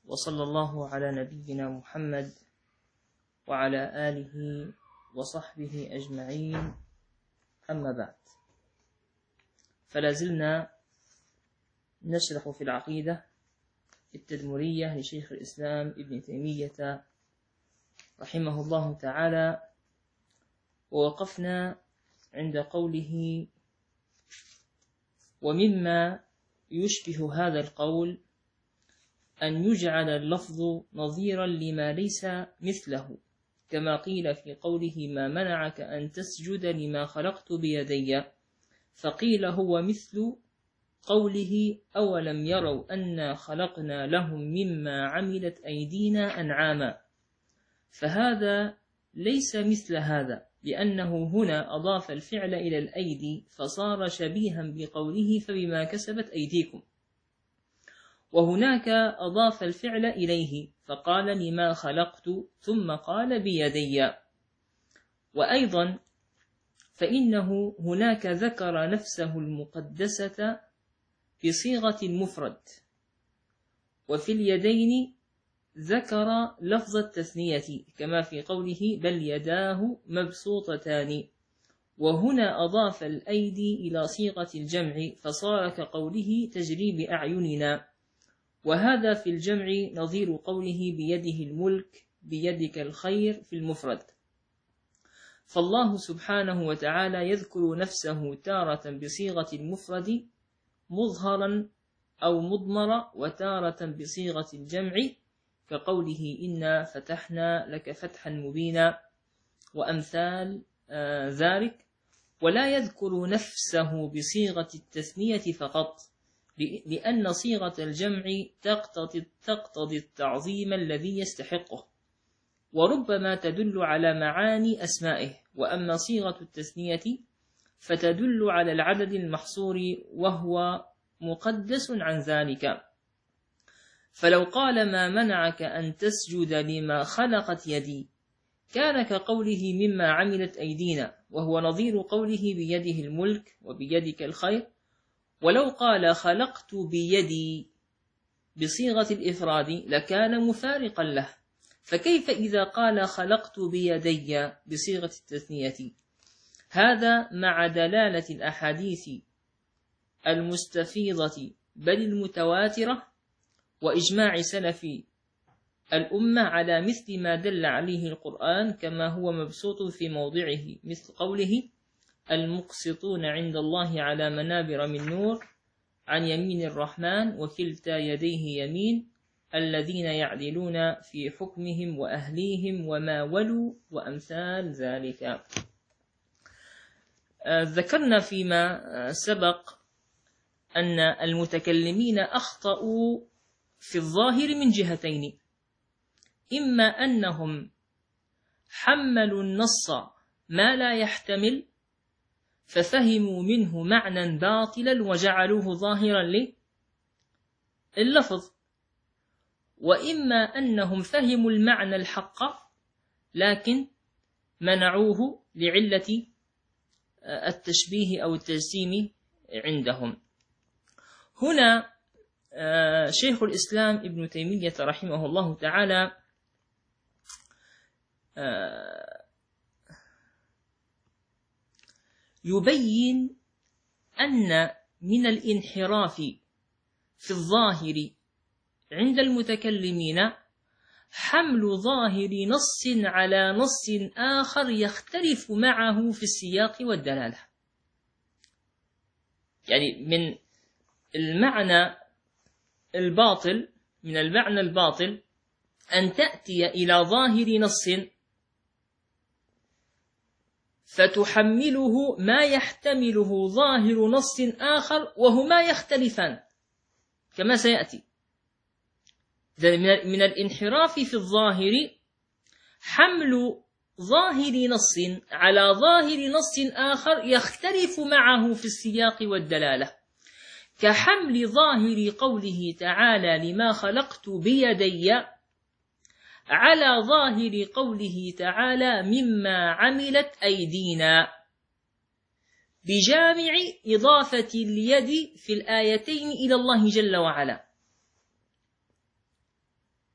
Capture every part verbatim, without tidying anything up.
وصلى الله على نبينا محمد وعلى آله وصحبه أجمعين. أما بعد، فلازلنا نشرح في العقيدة التدمرية لشيخ الإسلام ابن تيمية رحمه الله تعالى، ووقفنا عند قوله: ومما يشبه هذا القول أن يجعل اللفظ نظيرا لما ليس مثله، كما قيل في قوله: ما منعك أن تسجد لما خلقت بيدي، فقيل هو مثل قوله: أولم يروا أنا خلقنا لهم مما عملت أيدينا أنعاما. فهذا ليس مثل هذا، لأنه هنا أضاف الفعل إلى الأيدي فصار شبيها بقوله: فبما كسبت أيديكم، وهناك أضاف الفعل إليه فقال: لما خلقت، ثم قال: بيدي. وأيضا فإنه هناك ذكر نفسه المقدسة بصيغة المفرد، وفي اليدين ذكر لفظ التثنية كما في قوله: بل يداه مبسوطتان. وهنا أضاف الأيدي إلى صيغة الجمع فصار كقوله: تجري بأعيننا. وهذا في الجمع نظير قوله: بيده الملك، بيدك الخير في المفرد. فالله سبحانه وتعالى يذكر نفسه تارة بصيغة المفرد مظهرا أو مضمرا، وتارة بصيغة الجمع كقوله: إنا فتحنا لك فتحا مبينا، وأمثال آه ذلك. ولا يذكر نفسه بصيغة التثنية فقط، لأن صيغة الجمع تقتضي, تقتضي التعظيم الذي يستحقه، وربما تدل على معاني أسمائه. وأما صيغة التثنية فتدل على العدد المحصور، وهو مقدس عن ذلك. فلو قال: ما منعك أن تسجد لما خلقت يدي، كان كقوله: مما عملت أيدينا، وهو نظير قوله: بيده الملك وبيدك الخير. ولو قال: خلقت بيدي بصيغة الإفراد لكان مفارقا له. فكيف إذا قال: خلقت بيدي بصيغة التثنية؟ هذا مع دلالة الأحاديث المستفيضة بل المتواترة، وإجماع سلف الأمة على مثل ما دل عليه القرآن، كما هو مبسوط في موضعه، مثل قوله: المقسطون عند الله على منابر من نور عن يمين الرحمن وكلتا يديه يمين، الذين يعدلون في حكمهم وأهليهم وما ولوا، وأمثال ذلك. آه ذكرنا فيما آه سبق أن المتكلمين أخطأوا في الظاهر من جهتين: إما أنهم حملوا النص ما لا يحتمل ففهموا منه معنى باطلا وجعلوه ظاهرا لللفظ، وإما أنهم فهموا المعنى الحق لكن منعوه لعلة التشبيه أو التجسيم عندهم. هنا شيخ الإسلام ابن تيمية رحمه الله تعالى يبين أن من الانحراف في الظاهر عند المتكلمين حمل ظاهر نص على نص آخر يختلف معه في السياق والدلالة. يعني من المعنى الباطل من المعنى الباطل أن تأتي إلى ظاهر نص فتحمله ما يحتمله ظاهر نص آخر وهما يختلفان كما سيأتي. من الانحراف في الظاهر حمل ظاهر نص على ظاهر نص آخر يختلف معه في السياق والدلالة، كحمل ظاهر قوله تعالى: لما خلقت بيدي، على ظاهر قوله تعالى: مما عملت أيدينا، بجامع إضافة اليد في الآيتين إلى الله جل وعلا.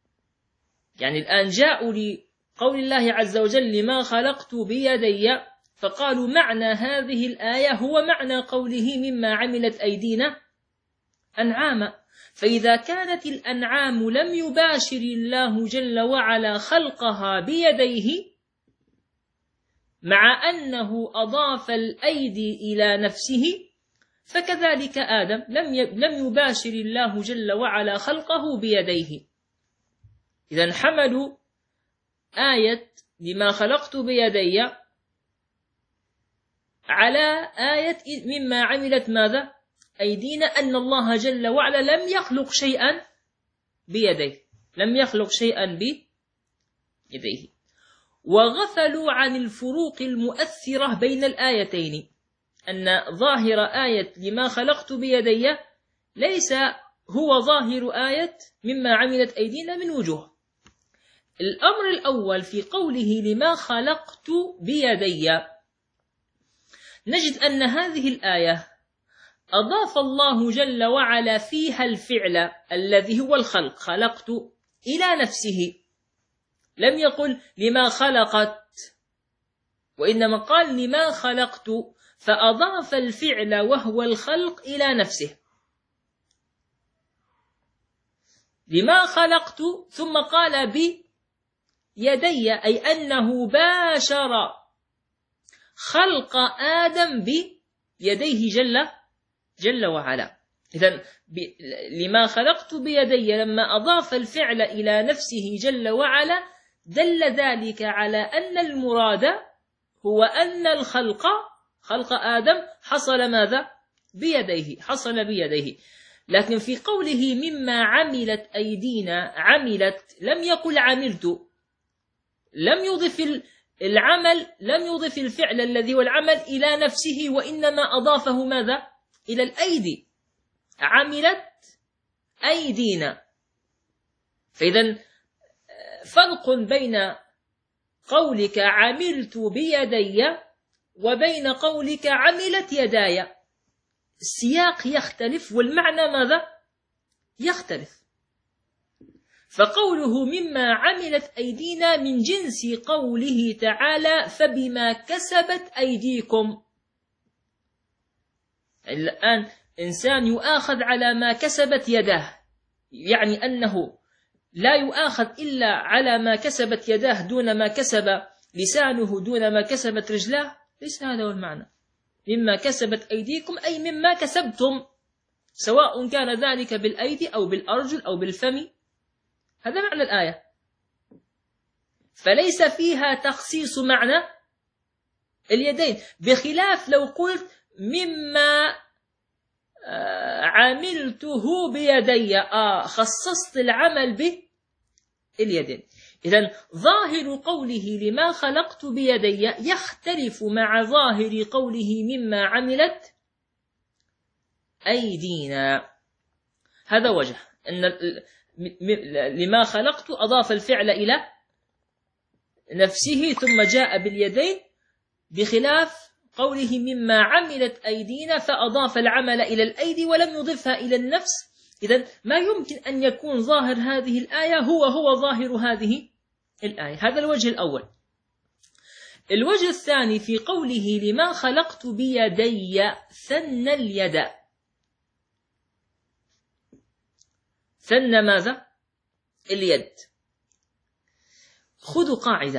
يعني الآن جاءوا لقول الله عز وجل لما خلقت بيدي، فقالوا معنى هذه الآية هو معنى قوله مما عملت أيدينا أنعاما. فإذا كانت الأنعام لم يباشر الله جل وعلا خلقها بيديه، مع أنه أضاف الأيدي إلى نفسه، فكذلك آدم لم يباشر الله جل وعلا خلقه بيديه. إذن حملوا آية لما خلقت بيدي على آية مما عملت ماذا؟ أيدينا، أن الله جل وعلا لم يخلق شيئا بيديه، لم يخلق شيئا بيديه. وغفلوا عن الفروق المؤثرة بين الآيتين، أن ظاهر آية لما خلقت بيدي ليس هو ظاهر آية مما عملت أيدينا من وجوه. الأمر الأول في قوله لما خلقت بيدي، نجد أن هذه الآية أضاف الله جل وعلا فيها الفعل الذي هو الخلق، خلقت، إلى نفسه، لم يقل لما خلقت، وإنما قال لما خلقت، فأضاف الفعل وهو الخلق إلى نفسه. لما خلقت ثم قال بيدي، أي أنه باشر خلق آدم بيديه جل جل وعلا. إذن لما خلقت بيدي لما أضاف الفعل إلى نفسه جل وعلا دل ذلك على أن المراد هو أن الخلق خلق آدم حصل ماذا؟ بيديه، حصل بيديه. لكن في قوله مما عملت أيدينا، عملت لم يقل عملت، لم يضف العمل، لم يضف الفعل الذي والعمل إلى نفسه، وإنما أضافه ماذا؟ إلى الأيدي، عملت أيدينا. فإذا فرق بين قولك عملت بيدي وبين قولك عملت يداي، السياق يختلف والمعنى ماذا؟ يختلف. فقوله مما عملت أيدينا من جنس قوله تعالى فبما كسبت أيديكم. الآن إنسان يؤاخذ على ما كسبت يداه، يعني أنه لا يؤاخذ إلا على ما كسبت يداه دون ما كسب لسانه، دون ما كسبت رجلاه، ليس هذا هو المعنى. مما كسبت أيديكم أي مما كسبتم، سواء كان ذلك بالأيدي أو بالأرجل أو بالفم، هذا معنى الآية. فليس فيها تخصيص معنى اليدين، بخلاف لو قلت مما عملته بيدي، آه خصصت العمل باليدين. إذن ظاهر قوله لما خلقت بيدي يختلف مع ظاهر قوله مما عملت أيدينا. هذا وجه أن لما خلقت أضاف الفعل إلى نفسه ثم جاء باليدين، بخلاف قوله مما عملت أيدينا فأضاف العمل إلى الأيدي ولم يضفها إلى النفس. إذن ما يمكن أن يكون ظاهر هذه الآية هو هو ظاهر هذه الآية. هذا الوجه الأول. الوجه الثاني في قوله لما خلقت بيدي ثنى اليد، ثنى ماذا؟ اليد. خذوا قاعدة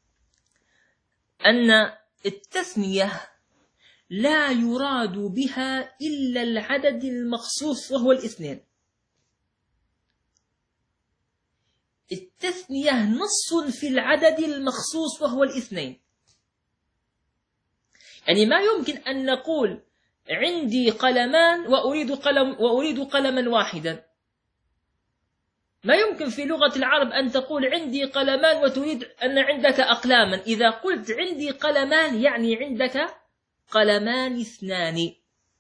أن التثنية لا يراد بها إلا العدد المخصوص وهو الاثنين. التثنية نص في العدد المخصوص وهو الاثنين. يعني ما يمكن أن نقول عندي قلمان وأريد قلم وأريد قلما واحدا. ما يمكن في لغة العرب أن تقول عندي قلمان وتريد أن عندك أقلاما. إذا قلت عندي قلمان يعني عندك قلمان اثنان.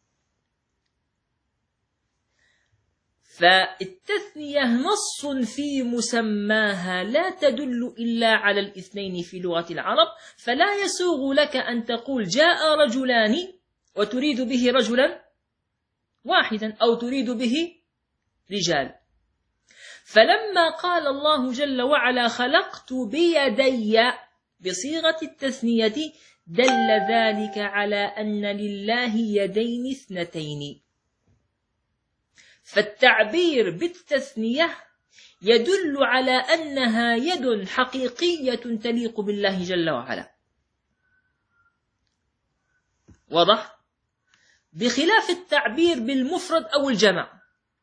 فالتثنية نص في مسماها لا تدل إلا على الاثنين في لغة العرب، فلا يسوغ لك أن تقول جاء رجلان وتريد به رجلا واحدا أو تريد به رجال. فلما قال الله جل وعلا خلقت بيدي بصيغة التثنية دل ذلك على أن لله يدين اثنتين، فالتعبير بالتثنية يدل على أنها يد حقيقية تليق بالله جل وعلا. واضح؟ بخلاف التعبير بالمفرد أو الجمع،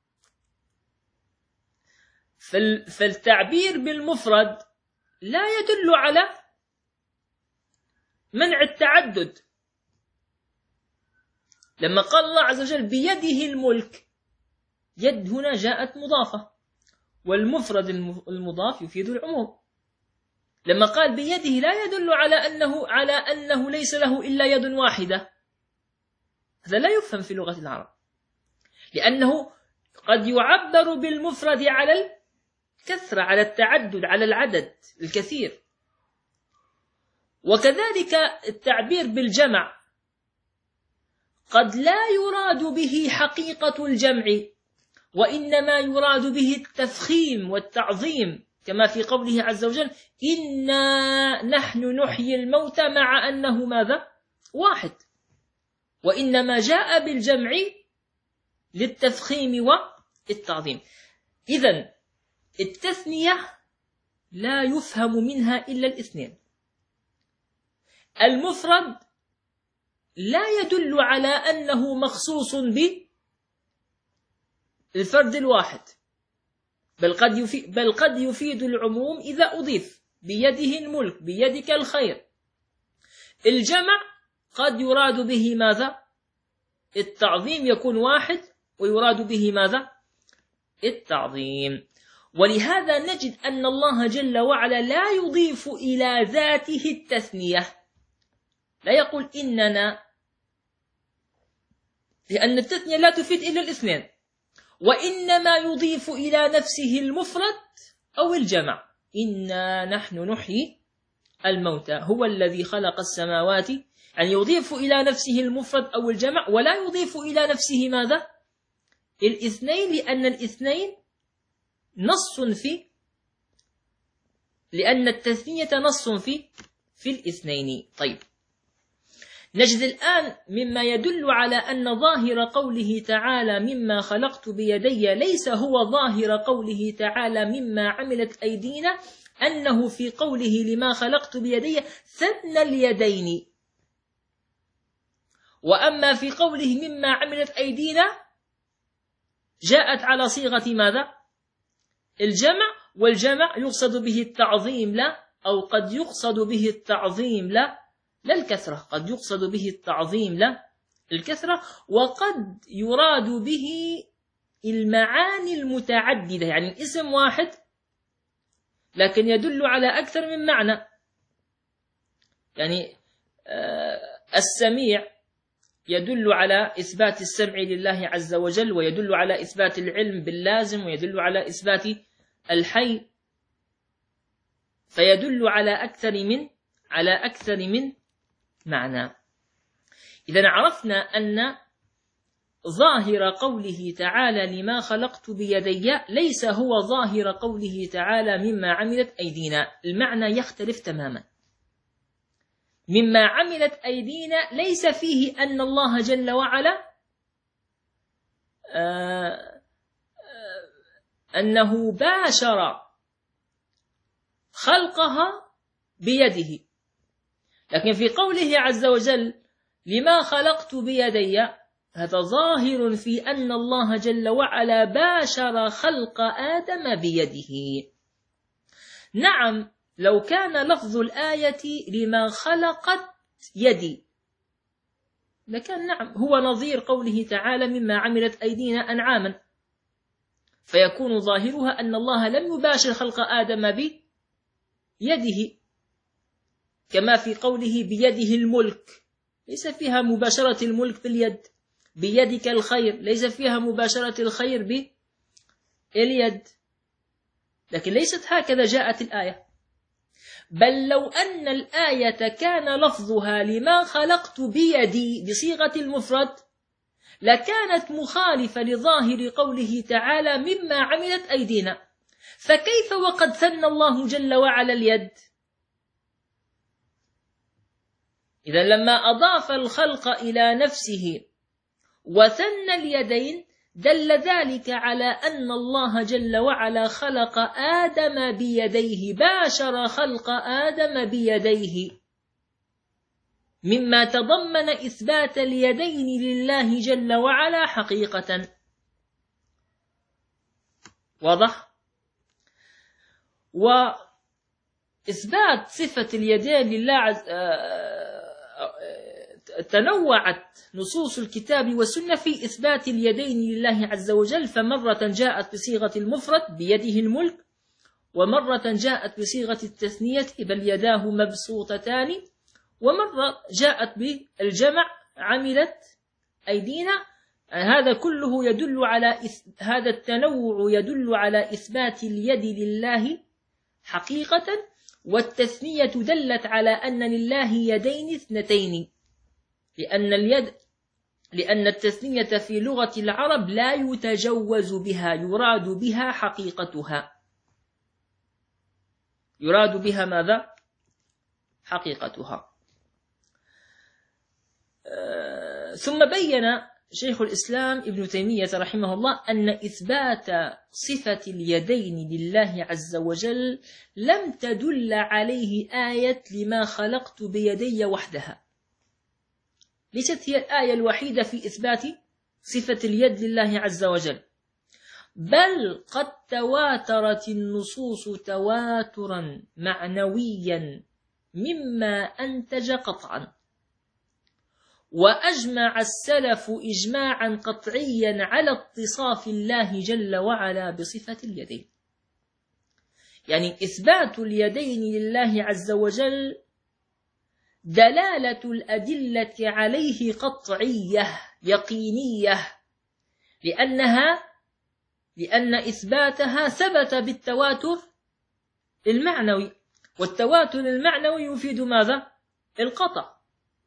فالتعبير بالمفرد لا يدل على منع التعدد. لما قال الله عز وجل بيده الملك، يد هنا جاءت مضافة، والمفرد المضاف يفيد العموم. لما قال بيده لا يدل على أنه على أنه ليس له إلا يد واحدة، هذا لا يفهم في لغة العرب، لأنه قد يعبر بالمفرد على الكثرة، على التعدد، على العدد الكثير. وكذلك التعبير بالجمع قد لا يراد به حقيقة الجمع، وإنما يراد به التفخيم والتعظيم، كما في قوله عز وجل إنا نحن نحيي الموتى، مع أنه ماذا؟ واحد، وإنما جاء بالجمع للتفخيم والتعظيم. إذن التثنية لا يفهم منها إلا الاثنين. المفرد لا يدل على أنه مخصوص بالفرد الواحد، بل قد يفيد, بل قد يفيد العموم إذا أضيف بيده الملك، بيدك الخير. الجمع قد يراد به ماذا؟ التعظيم، يكون واحد ويراد به ماذا؟ التعظيم. ولهذا نجد أن الله جل وعلا لا يضيف إلى ذاته التثنية، لا يقول إننا، لأن التثنية لا تفيد إلا الاثنين، وإنما يضيف إلى نفسه المفرد أو الجمع. إنا نحن نحيي الموتى، هو الذي خلق السماوات، يعني يضيف إلى نفسه المفرد أو الجمع، ولا يضيف إلى نفسه ماذا؟ الاثنين، لأن الاثنين نص في لأن التثنية نص في في الاثنين. طيب، نجد الآن مما يدل على أن ظاهر قوله تعالى مما خلقت بيدي ليس هو ظاهر قوله تعالى مما عملت أيدينا، أنه في قوله لما خلقت بيدي ثنى اليدين، وأما في قوله مما عملت أيدينا جاءت على صيغة ماذا؟ الجمع، والجمع يقصد به التعظيم لا، أو قد يقصد به التعظيم لا لا الكثرة، قد يقصد به التعظيم لا الكثرة، وقد يراد به المعاني المتعددة، يعني اسم واحد لكن يدل على أكثر من معنى. يعني السميع يدل على إثبات السمع لله عز وجل، ويدل على إثبات العلم باللازم، ويدل على إثبات الحي، فيدل على أكثر من على أكثر من معنى. إذا عرفنا أن ظاهر قوله تعالى لما خلقت بيدي ليس هو ظاهر قوله تعالى مما عملت أيدينا، المعنى يختلف تماما. مما عملت أيدينا ليس فيه أن الله جل وعلا آه آه أنه باشر خلقها بيده، لكن في قوله عز وجل لما خلقت بيدي هذا ظاهر في أن الله جل وعلا باشر خلق آدم بيده. نعم، لو كان لفظ الآية لما خلقت يدي لكان نعم هو نظير قوله تعالى مما عملت أيدينا أنعاما، فيكون ظاهرها أن الله لم يباشر خلق آدم بيده، كما في قوله بيده الملك ليس فيها مباشرة الملك باليد، بيدك الخير ليس فيها مباشرة الخير باليد، لكن ليست هكذا جاءت الآية. بل لو أن الآية كان لفظها لما خلقت بيدي بصيغة المفرد لكانت مخالفة لظاهر قوله تعالى مما عملت أيدينا، فكيف وقد ثنى الله جل وعلا اليد؟ إذا لما أضاف الخلق إلى نفسه وثنى اليدين دل ذلك على أن الله جل وعلا خلق آدم بيديه، باشر خلق آدم بيديه، مما تضمن إثبات اليدين لله جل وعلا حقيقة. واضح؟ وإثبات صفة اليدين لله عز... تنوعت نصوص الكتاب والسنة في إثبات اليدين لله عز وجل، فمرة جاءت بصيغة المفرد بيده الملك، ومرة جاءت بصيغة التثنية بل يداه مبسوطتان، ومرة جاءت بالجمع عملت أيدينا. هذا كله يدل على إث... هذا التنوع يدل على إثبات اليد لله حقيقة، والتثنية دلت على أن لله يدين اثنتين، لأن اليد لأن التثنية في لغة العرب لا يتجوز بها، يراد بها حقيقتها، يراد بها ماذا؟ حقيقتها. أه ثم بين شيخ الإسلام ابن تيمية رحمه الله أن إثبات صفة اليدين لله عز وجل لم تدل عليه آية لما خلقت بيدي وحدها، ليست هي الآية الوحيدة في إثبات صفة اليد لله عز وجل، بل قد تواترت النصوص تواترا معنويا مما أنتج قطعا، وأجمع السلف إجماعا قطعيا على اتصاف الله جل وعلا بصفة اليدين. يعني إثبات اليدين لله عز وجل دلالة الأدلة عليه قطعية يقينية، لأنها لأن إثباتها ثبت بالتواتر المعنوي، والتواتر المعنوي يفيد ماذا؟ القطع.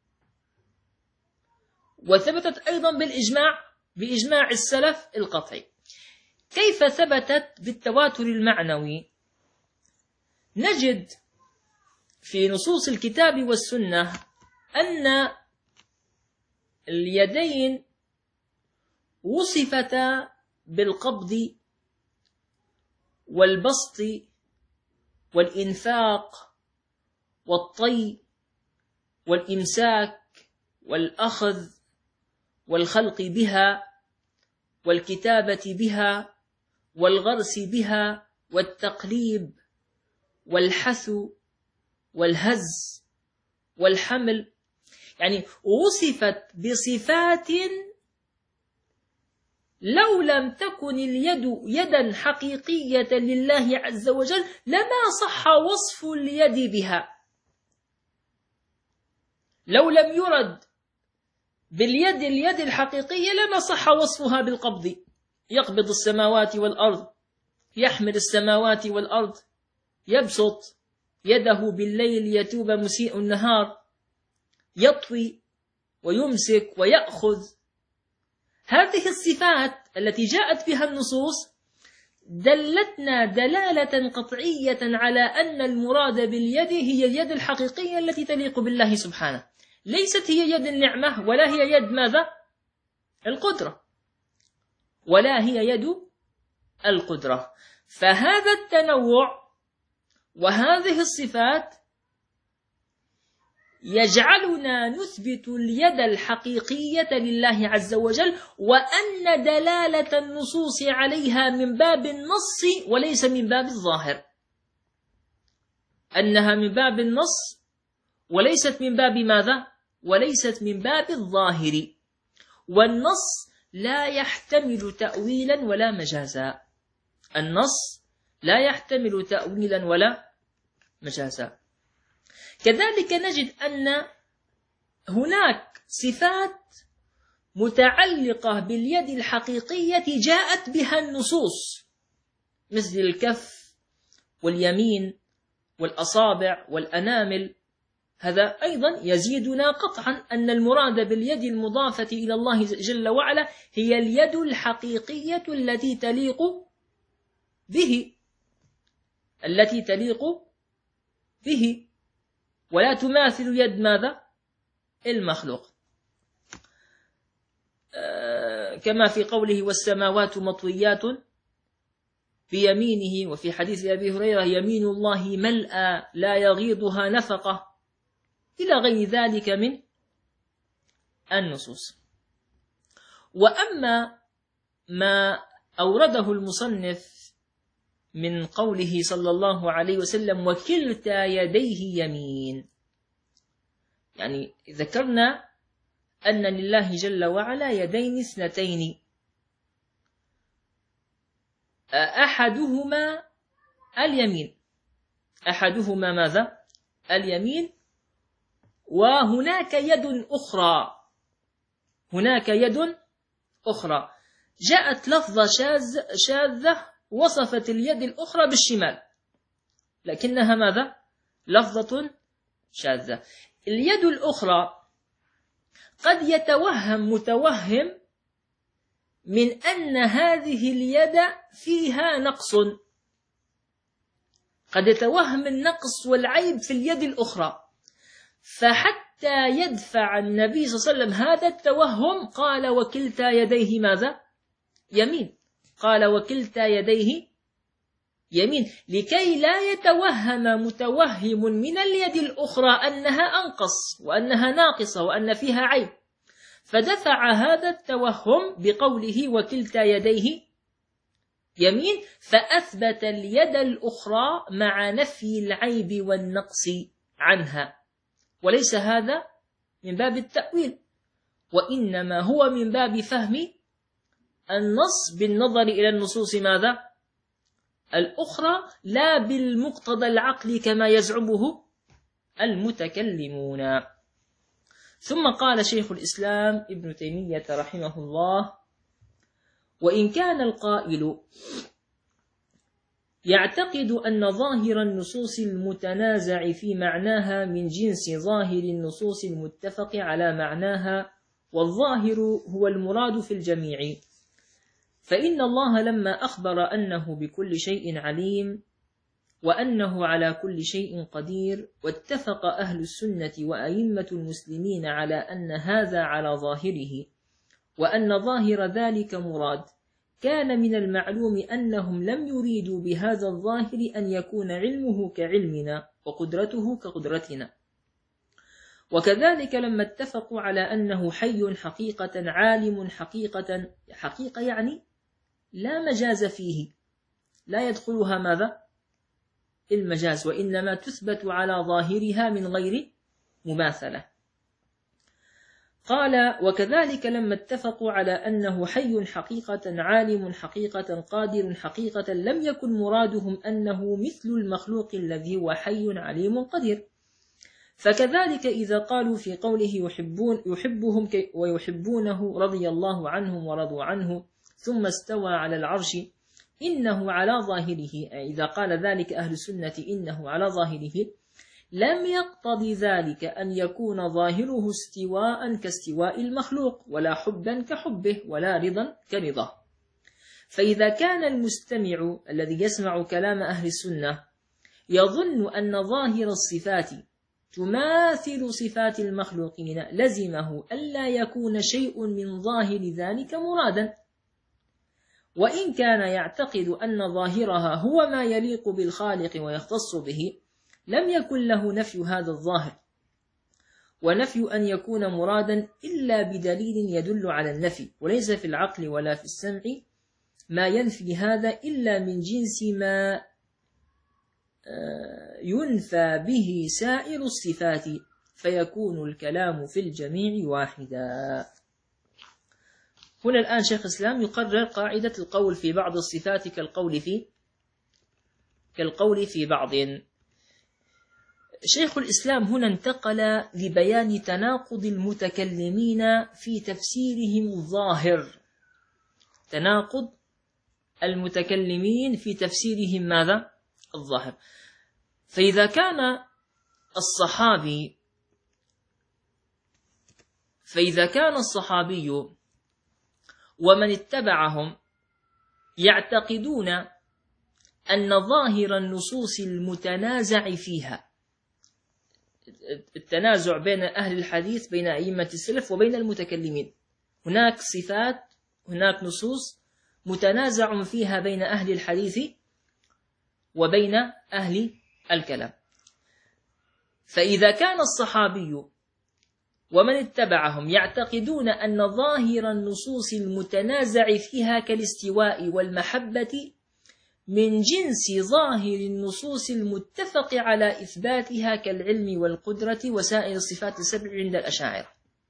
وثبتت أيضا بالإجماع بإجماع السلف القطعي. كيف ثبتت بالتواتر المعنوي؟ نجد في نصوص الكتاب والسنة أن اليدين وصفتا بالقبض والبسط والإنفاق والطي والإمساك والأخذ والخلق بها والكتابة بها والغرس بها والتقليب والحث والهز والحمل. يعني وصفت بصفات لو لم تكن اليد يدا حقيقية لله عز وجل لما صح وصف اليد بها. لو لم يرد باليد اليد الحقيقية لما صح وصفها بالقبض، يقبض السماوات والأرض، يحمل السماوات والأرض، يبسط يده بالليل يتوب مسيء النهار، يطوي ويمسك ويأخذ. هذه الصفات التي جاءت بها النصوص دلتنا دلالة قطعية على أن المراد باليد هي اليد الحقيقية التي تليق بالله سبحانه، ليست هي يد النعمة ولا هي يد ماذا؟ القدرة، ولا هي يد القدرة. فهذا التنوع وهذه الصفات يجعلنا نثبت اليد الحقيقية لله عز وجل، وأن دلالة النصوص عليها من باب النص وليس من باب الظاهر، أنها من باب النص وليست من باب ماذا؟ وليست من باب الظاهر. والنص لا يحتمل تأويلا ولا مجازا، النص لا يحتمل تأويلا ولا مجازا. كذلك نجد أن هناك صفات متعلقة باليد الحقيقية جاءت بها النصوص، مثل الكف واليمين والأصابع والأنامل. هذا أيضا يزيدنا قطعا أن المراد باليد المضافة إلى الله جل وعلا هي اليد الحقيقية التي تليق به. التي تليق به ولا تماثل يد ماذا؟ المخلوق، كما في قوله والسماوات مطويات بيمينه، وفي حديث أبي هريرة يمين الله ملأى لا يغيضها نفقة، إلى غير ذلك من النصوص. وأما ما أورده المصنف من قوله صلى الله عليه وسلم وكلتا يديه يمين، يعني ذكرنا أن لله جل وعلا يدين اثنتين، أحدهما اليمين، أحدهما ماذا؟ اليمين، وهناك يد أخرى، هناك يد أخرى جاءت لفظة شاذ شاذة وصفت اليد الأخرى بالشمال، لكنها ماذا؟ لفظة شاذة. اليد الأخرى قد يتوهم متوهم من أن هذه اليد فيها نقص، قد يتوهم النقص والعيب في اليد الأخرى، فحتى يدفع النبي صلى الله عليه وسلم هذا التوهم قال وكلتا يديه ماذا؟ يمين، قال وكلتا يديه يمين، لكي لا يتوهم متوهم من اليد الأخرى أنها أنقص وأنها ناقصة وأن فيها عيب، فدفع هذا التوهم بقوله وكلتا يديه يمين، فأثبت اليد الأخرى مع نفي العيب والنقص عنها، وليس هذا من باب التأويل، وإنما هو من باب فهم النص بالنظر إلى النصوص ماذا؟ الأخرى، لا بالمقتضى العقل كما يزعمه المتكلمون. ثم قال شيخ الإسلام ابن تيمية رحمه الله وإن كان القائل يعتقد أن ظاهر النصوص المتنازع في معناها من جنس ظاهر النصوص المتفق على معناها، والظاهر هو المراد في الجميع، فإن الله لما أخبر أنه بكل شيء عليم وأنه على كل شيء قدير، واتفق أهل السنة وأئمة المسلمين على أن هذا على ظاهره وأن ظاهر ذلك مراد، كان من المعلوم أنهم لم يريدوا بهذا الظاهر أن يكون علمه كعلمنا وقدرته كقدرتنا. وكذلك لما اتفقوا على أنه حي حقيقة عالم حقيقة، حقيقة يعني لا مجاز فيه، لا يدخلها ماذا؟ المجاز، وإنما تثبت على ظاهرها من غير مماثلة. قال وكذلك لما اتفقوا على أنه حي حقيقة عالم حقيقة قادر حقيقة، لم يكن مرادهم أنه مثل المخلوق الذي هو حي عليم قدير. فكذلك إذا قالوا في قوله يحبون يحبهم ويحبونه رضي الله عنهم ورضوا عنه ثم استوى على العرش، إنه على ظاهره، إذا قال ذلك أهل السنة إنه على ظاهره، لم يقتض ذلك أن يكون ظاهره استواء كاستواء المخلوق، ولا حبا كحبه، ولا رضا كرضاه. فإذا كان المستمع الذي يسمع كلام أهل السنة يظن أن ظاهر الصفات تماثل صفات المخلوقين، لزمه ألا يكون شيء من ظاهر ذلك مرادا، وإن كان يعتقد أن ظاهرها هو ما يليق بالخالق ويختص به، لم يكن له نفي هذا الظاهر، ونفي أن يكون مرادا إلا بدليل يدل على النفي، وليس في العقل ولا في السمع ما ينفي هذا إلا من جنس ما ينفى به سائر الصفات، فيكون الكلام في الجميع واحدا. هنا الآن شيخ الإسلام يقرر قاعدة القول في بعض الصفات كالقول في كالقول في بعض. شيخ الإسلام هنا انتقل لبيان تناقض المتكلمين في تفسيرهم الظاهر، تناقض المتكلمين في تفسيرهم ماذا؟ الظاهر. فإذا كان الصحابي فإذا كان الصحابي ومن اتبعهم يعتقدون أن ظاهر النصوص المتنازع فيها، التنازع بين أهل الحديث بين أئمة السلف وبين المتكلمين، هناك صفات، هناك نصوص متنازع فيها بين أهل الحديث وبين أهل الكلام. فإذا كان الصحابي ومن اتبعهم يعتقدون أن ظاهر النصوص المتنازع فيها كالاستواء والمحبة من جنس ظاهر النصوص المتفق على إثباتها كالعلم والقدرة وسائر الصفات السبع عند الأشاعرة،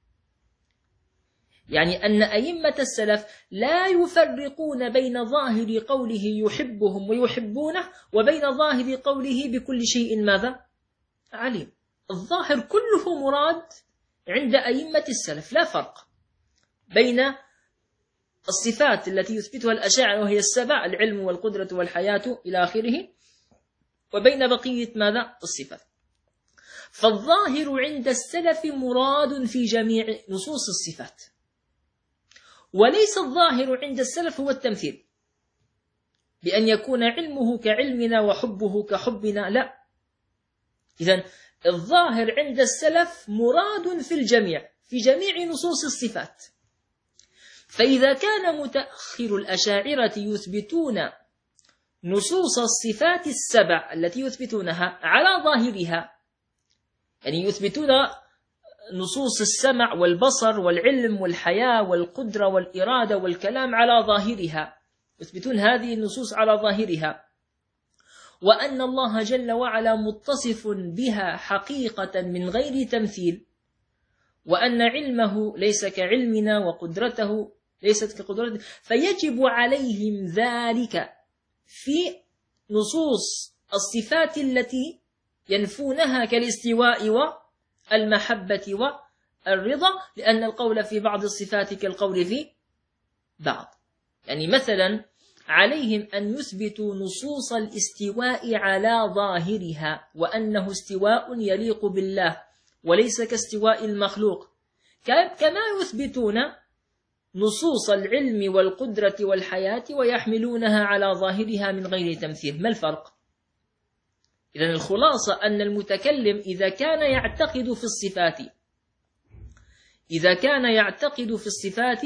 يعني أن أئمة السلف لا يفرقون بين ظاهر قوله يحبهم ويحبونه وبين ظاهر قوله بكل شيء ماذا؟ عليم. الظاهر كله مراد عند أئمة السلف، لا فرق بين الصفات التي يثبتها الأشاعرة وهي السبع، العلم والقدرة والحياة إلى آخره، وبين بقية ماذا؟ الصفات. فالظاهر عند السلف مراد في جميع نصوص الصفات، وليس الظاهر عند السلف هو التمثيل بأن يكون علمه كعلمنا وحبه كحبنا، لا. إذن الظاهر عند السلف مراد في الجميع، في جميع نصوص الصفات. فإذا كان متأخر الأشاعرة يثبتون نصوص الصفات السبع التي يثبتونها على ظاهرها، يعني يثبتون نصوص السمع والبصر والعلم والحياة والقدرة والإرادة والكلام على ظاهرها، يثبتون هذه النصوص على ظاهرها، وأن الله جل وعلا متصف بها حقيقة من غير تمثيل، وأن علمه ليس كعلمنا وقدرته ليست كقدرته، فيجب عليهم ذلك في نصوص الصفات التي ينفونها كالاستواء والمحبة والرضا، لأن القول في بعض الصفات كالقول في بعض. يعني مثلا عليهم أن يثبتوا نصوص الاستواء على ظاهرها، وأنه استواء يليق بالله وليس كاستواء المخلوق، كما يثبتون نصوص العلم والقدرة والحياة ويحملونها على ظاهرها من غير تمثيل. ما الفرق؟ إذن الخلاصة أن المتكلم إذا كان يعتقد في الصفات إذا كان يعتقد في الصفات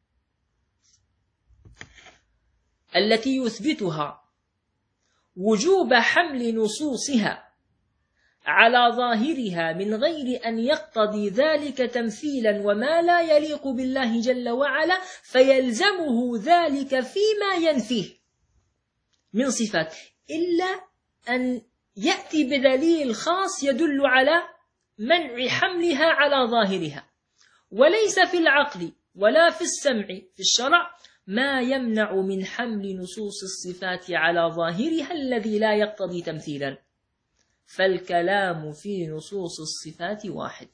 التي يثبتها وجوب حمل نصوصها على ظاهرها من غير أن يقتضي ذلك تمثيلا وما لا يليق بالله جل وعلا، فيلزمه ذلك فيما ينفيه من صفات، إلا أن يأتي بدليل خاص يدل على منع حملها على ظاهرها. وليس في العقل ولا في السمع في الشرع ما يمنع من حمل نصوص الصفات على ظاهرها الذي لا يقتضي تمثيلا، فالكلام في نصوص الصفات واحد.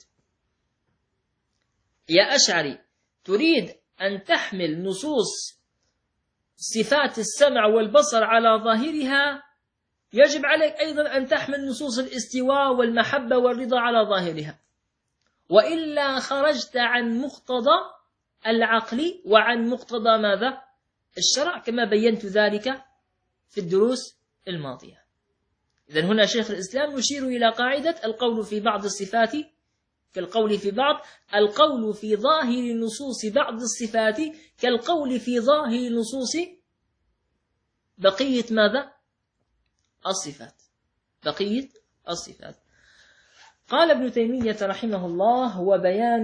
يا أشعري، تريد أن تحمل نصوص صفات السمع والبصر على ظاهرها، يجب عليك أيضا أن تحمل نصوص الاستواء والمحبة والرضا على ظاهرها، وإلا خرجت عن مقتضى العقل وعن مقتضى ماذا؟ الشرع، كما بينت ذلك في الدروس الماضية. إذن هنا شيخ الإسلام يشير إلى قاعدة القول في بعض الصفات كالقول في بعض، القول في ظاهر نصوص بعض الصفات كالقول في ظاهر نصوص بقية ماذا؟ الصفات، بقية الصفات. قال ابن تيمية رحمه الله: هو بيان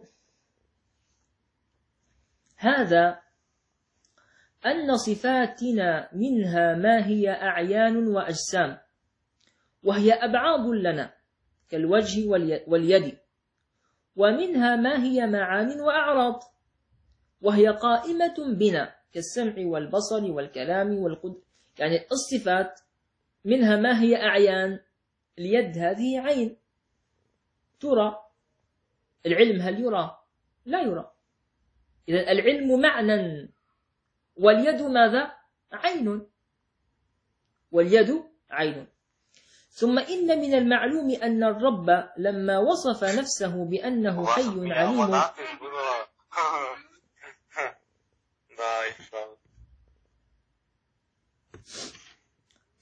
هذا أن صفاتنا منها ما هي أعيان وأجسام، وهي أبعاض لنا كالوجه واليد، ومنها ما هي معان وأعراض، وهي قائمة بنا كالسمع والبصر والكلام والقدر. يعني الصفات منها ما هي أعيان، اليد هذه عين ترى، العلم هل يرى؟ لا يرى. إذن العلم معنى، واليد ماذا؟ عين، واليد عين. ثم إن من المعلوم أن الرب لما وصف نفسه بأنه حي عليم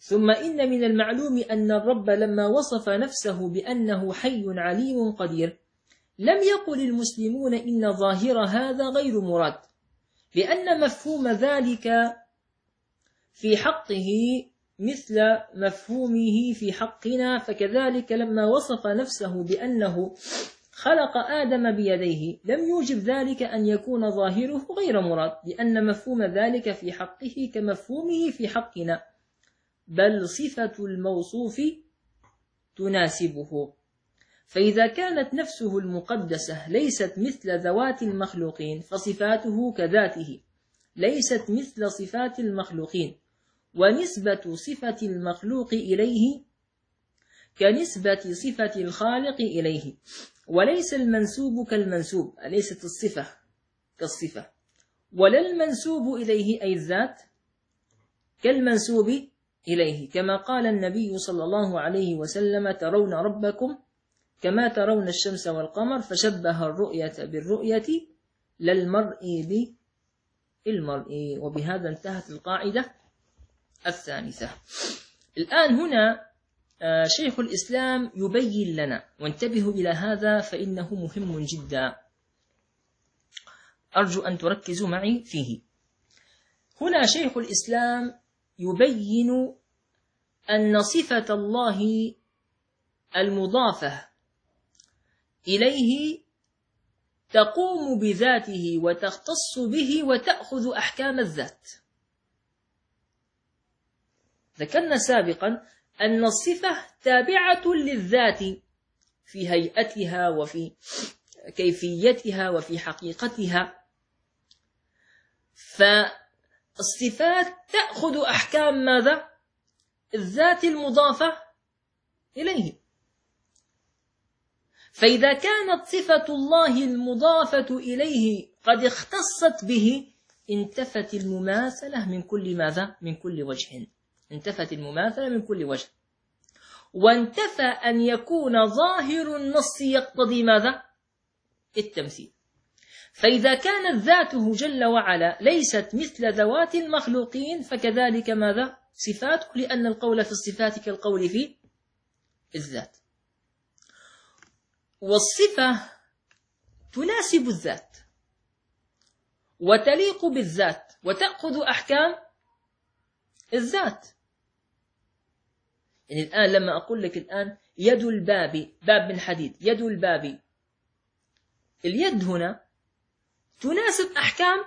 ثم إن من المعلوم أن الرب لما وصف نفسه بأنه حي عليم قدير لم يقل المسلمون إن ظاهر هذا غير مراد، لأن مفهوم ذلك في حقه مثل مفهومه في حقنا، فكذلك لما وصف نفسه بأنه خلق آدم بيديه لم يوجب ذلك أن يكون ظاهره غير مراد، لأن مفهوم ذلك في حقه كمفهومه في حقنا، بل صفة الموصوف تناسبه. فإذا كانت نفسه المقدسة ليست مثل ذوات المخلوقين فصفاته كذاته ليست مثل صفات المخلوقين، ونسبة صفة المخلوق إليه كنسبة صفة الخالق إليه، وليس المنسوب كالمنسوب، ليست الصفة كالصفة، ولا المنسوب إليه أي الذات كالمنسوب إليه، كما قال النبي صلى الله عليه وسلم: ترون ربكم كما ترون الشمس والقمر، فشبه الرؤية بالرؤية لا المرء بالمرء. وبهذا انتهت القاعدة الثالثة. الآن هنا شيخ الإسلام يبين لنا، وانتبهوا إلى هذا فإنه مهم جدا، أرجو أن تركزوا معي فيه. هنا شيخ الإسلام يبين أن صفة الله المضافة إليه تقوم بذاته وتختص به وتأخذ أحكام الذات. ذكرنا سابقا أن الصفة تابعة للذات في هيئتها وفي كيفيتها وفي حقيقتها، فالصفات تأخذ أحكام ماذا؟ الذات المضافة إليه. فإذا كانت صفة الله المضافة إليه قد اختصت به انتفت المماثلة من كل ماذا؟ من كل وجه، انتفت المماثلة من كل وجه، وانتفى أن يكون ظاهر النص يقتضي ماذا؟ التمثيل. فإذا كانت ذاته جل وعلا ليست مثل ذوات المخلوقين فكذلك ماذا؟ صفاته، لأن القول في الصفات كالقول في الذات. والصفة تناسب الذات وتليق بالذات وتأخذ أحكام الذات. يعني الآن لما أقول لك الآن يد الباب، باب من حديد، يد الباب، اليد هنا تناسب أحكام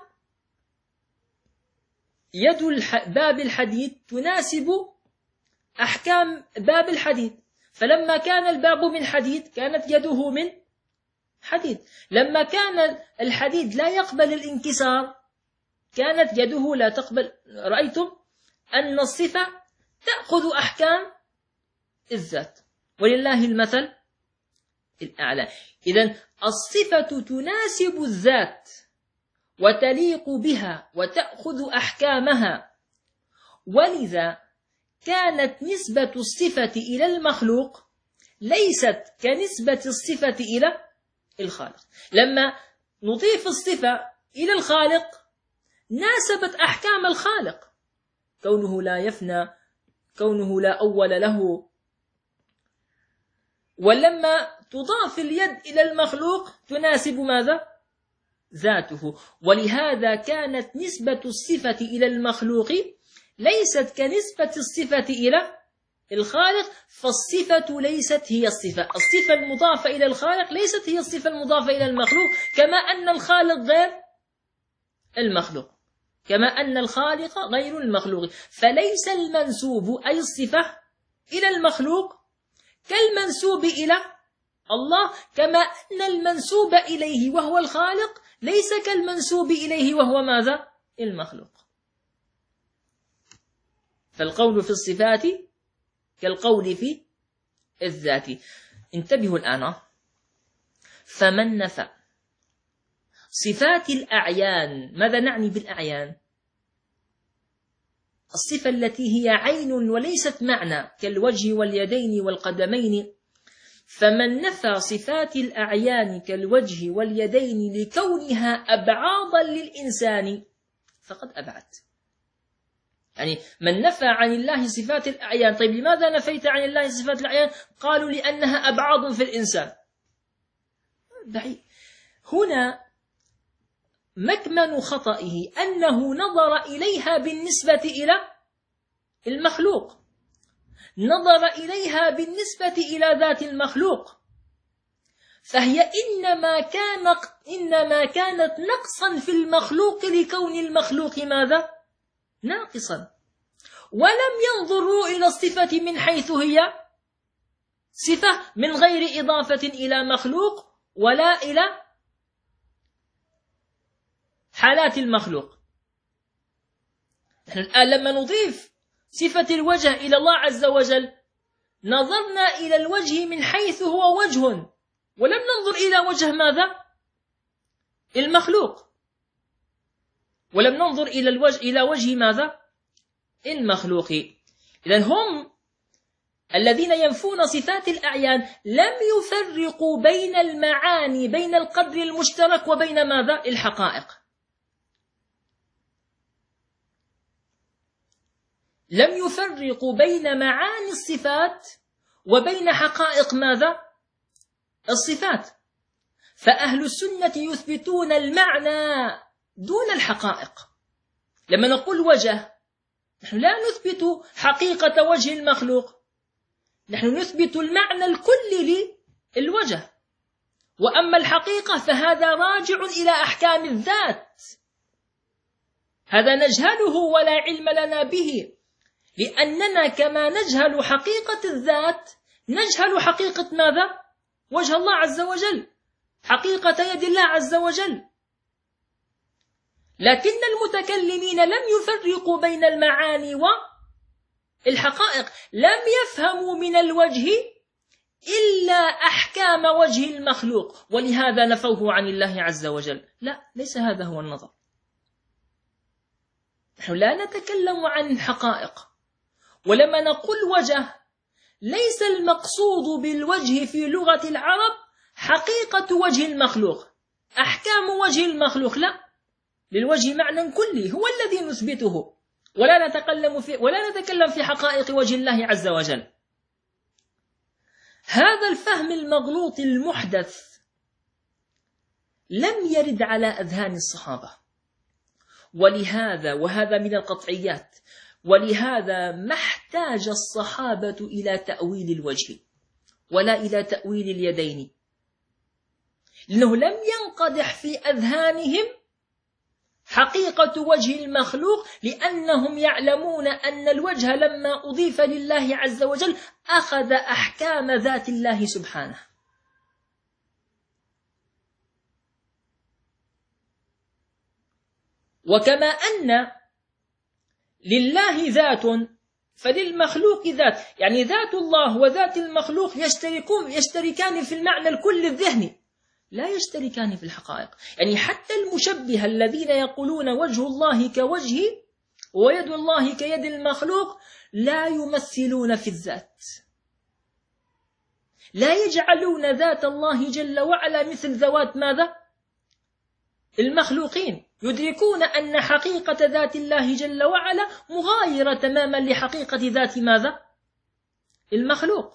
يد باب الحديد، تناسب أحكام باب الحديد. فلما كان الباب من حديد كانت يده من حديد، لما كان الحديد لا يقبل الانكسار كانت يده لا تقبل. رأيتم أن الصفة تأخذ أحكام الذات، ولله المثل الأعلى. إذن الصفة تناسب الذات وتليق بها وتأخذ أحكامها، ولذا كانت نسبة الصفة إلى المخلوق ليست كنسبة الصفة إلى الخالق. لما نضيف الصفة إلى الخالق ناسبت أحكام الخالق، كونه لا يفنى، كونه لا أول له. ولما تضاف اليد إلى المخلوق تناسب ماذا؟ ذاته. ولهذا كانت نسبة الصفة إلى المخلوق ليست كنسبة الصفة إلى الخالق، فالصفة ليست هي الصفة، الصفة المضافة إلى الخالق ليست هي الصفة المضافة إلى المخلوق، كما أن الخالق غير المخلوق، كما أن الخالق غير المخلوق. فليس المنسوب أي الصفة إلى المخلوق كالمنسوب إلى الله، كما أن المنسوب إليه وهو الخالق ليس كالمنسوب إليه وهو ماذا؟ المخلوق. فالقول في الصفات كالقول في الذات. انتبهوا الآن، فمن نفى صفات الأعيان، ماذا نعني بالأعيان؟ الصفة التي هي عين وليست معنى كالوجه واليدين والقدمين. فمن نفى صفات الأعيان كالوجه واليدين لكونها أبعاضا للإنسان فقد أبعد. يعني من نفى عن الله صفات الأعيان، طيب لماذا نفيت عن الله صفات الأعيان؟ قالوا لأنها أبعاض في الإنسان. بعيد. هنا مكمن خطئه أنه نظر إليها بالنسبة إلى المخلوق، نظر إليها بالنسبة إلى ذات المخلوق، فهي إنما كان إنما كانت نقصا في المخلوق لكون المخلوق ماذا؟ ناقصا، ولم ينظروا إلى الصفة من حيث هي صفة من غير إضافة إلى مخلوق ولا إلى حالات المخلوق. نحن الآن لما نضيف صفة الوجه إلى الله عز وجل نظرنا إلى الوجه من حيث هو وجه، ولم ننظر إلى وجه ماذا؟ المخلوق، ولم ننظر إلى الوجه إلى وجه ماذا؟ المخلوق. إذن هم الذين ينفون صفات الأعيان لم يفرقوا بين المعاني، بين القدر المشترك وبين ماذا؟ الحقائق. لم يفرقوا بين معاني الصفات وبين حقائق ماذا؟ الصفات. فأهل السنة يثبتون المعنى دون الحقائق. لما نقول وجه نحن لا نثبت حقيقة وجه المخلوق، نحن نثبت المعنى الكلي للوجه، وأما الحقيقة فهذا راجع إلى أحكام الذات، هذا نجهله ولا علم لنا به، لأننا كما نجهل حقيقة الذات نجهل حقيقة ماذا؟ وجه الله عز وجل، حقيقة يد الله عز وجل. لكن المتكلمين لم يفرقوا بين المعاني والحقائق، لم يفهموا من الوجه إلا أحكام وجه المخلوق، ولهذا نفوه عن الله عز وجل. لا، ليس هذا هو النظر. نحن لا نتكلم عن الحقائق، ولما نقول وجه ليس المقصود بالوجه في لغة العرب حقيقة وجه المخلوق، أحكام وجه المخلوق، لا، للوجه معنى كلي هو الذي نثبته، ولا نتكلم في ولا نتكلم في حقائق وجه الله عز وجل. هذا الفهم المغلوط المحدث لم يرد على أذهان الصحابة، ولهذا وهذا من القطعيات، ولهذا ما احتاج الصحابة إلى تأويل الوجه ولا إلى تأويل اليدين، لأنه لم ينقدح في أذهانهم حقيقة وجه المخلوق، لأنهم يعلمون أن الوجه لما أضيف لله عز وجل أخذ أحكام ذات الله سبحانه. وكما أن لله ذات فللمخلوق ذات، يعني ذات الله وذات المخلوق يشتركون يشتركان في المعنى الكل الذهني، لا يشتركان في الحقائق. يعني حتى المشبهة الذين يقولون وجه الله كوجه ويد الله كيد المخلوق لا يمثلون في الذات، لا يجعلون ذات الله جل وعلا مثل ذوات ماذا؟ المخلوقين. يدركون أن حقيقة ذات الله جل وعلا مغايرة تماما لحقيقة ذات ماذا؟ المخلوق.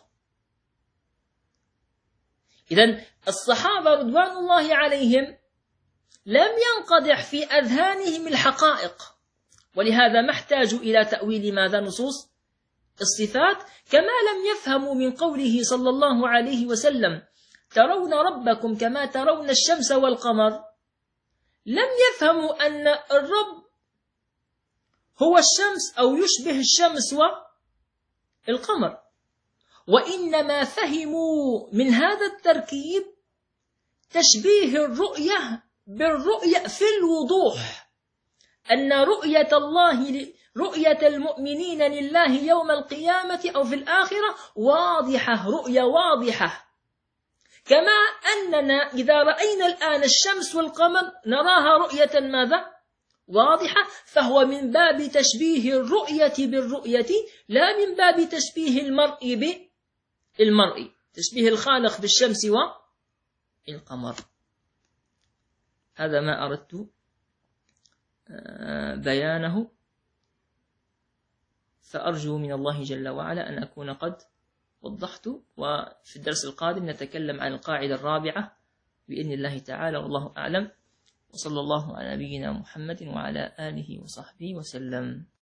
إذن الصحابة رضوان الله عليهم لم ينقدح في أذهانهم الحقائق، ولهذا ما احتاجوا إلى تأويل ماذا؟ نصوص الصفات، كما لم يفهموا من قوله صلى الله عليه وسلم ترون ربكم كما ترون الشمس والقمر، لم يفهموا أن الرب هو الشمس أو يشبه الشمس والقمر، وإنما فهموا من هذا التركيب تشبيه الرؤية بالرؤية في الوضوح، أن رؤية الله رؤية المؤمنين لله يوم القيامة أو في الآخرة واضحة، رؤية واضحة، كما أننا إذا رأينا الآن الشمس والقمر نراها رؤية ماذا؟ واضحة. فهو من باب تشبيه الرؤية بالرؤية لا من باب تشبيه المرء بالمرء، تشبيه الخالق بالشمس والقمر. هذا ما أردت بيانه فأرجو من الله جل وعلا أن أكون قد وضحت، وفي الدرس القادم نتكلم عن القاعدة الرابعة بإذن الله تعالى، والله أعلم، وصلى الله على نبينا محمد وعلى آله وصحبه وسلم.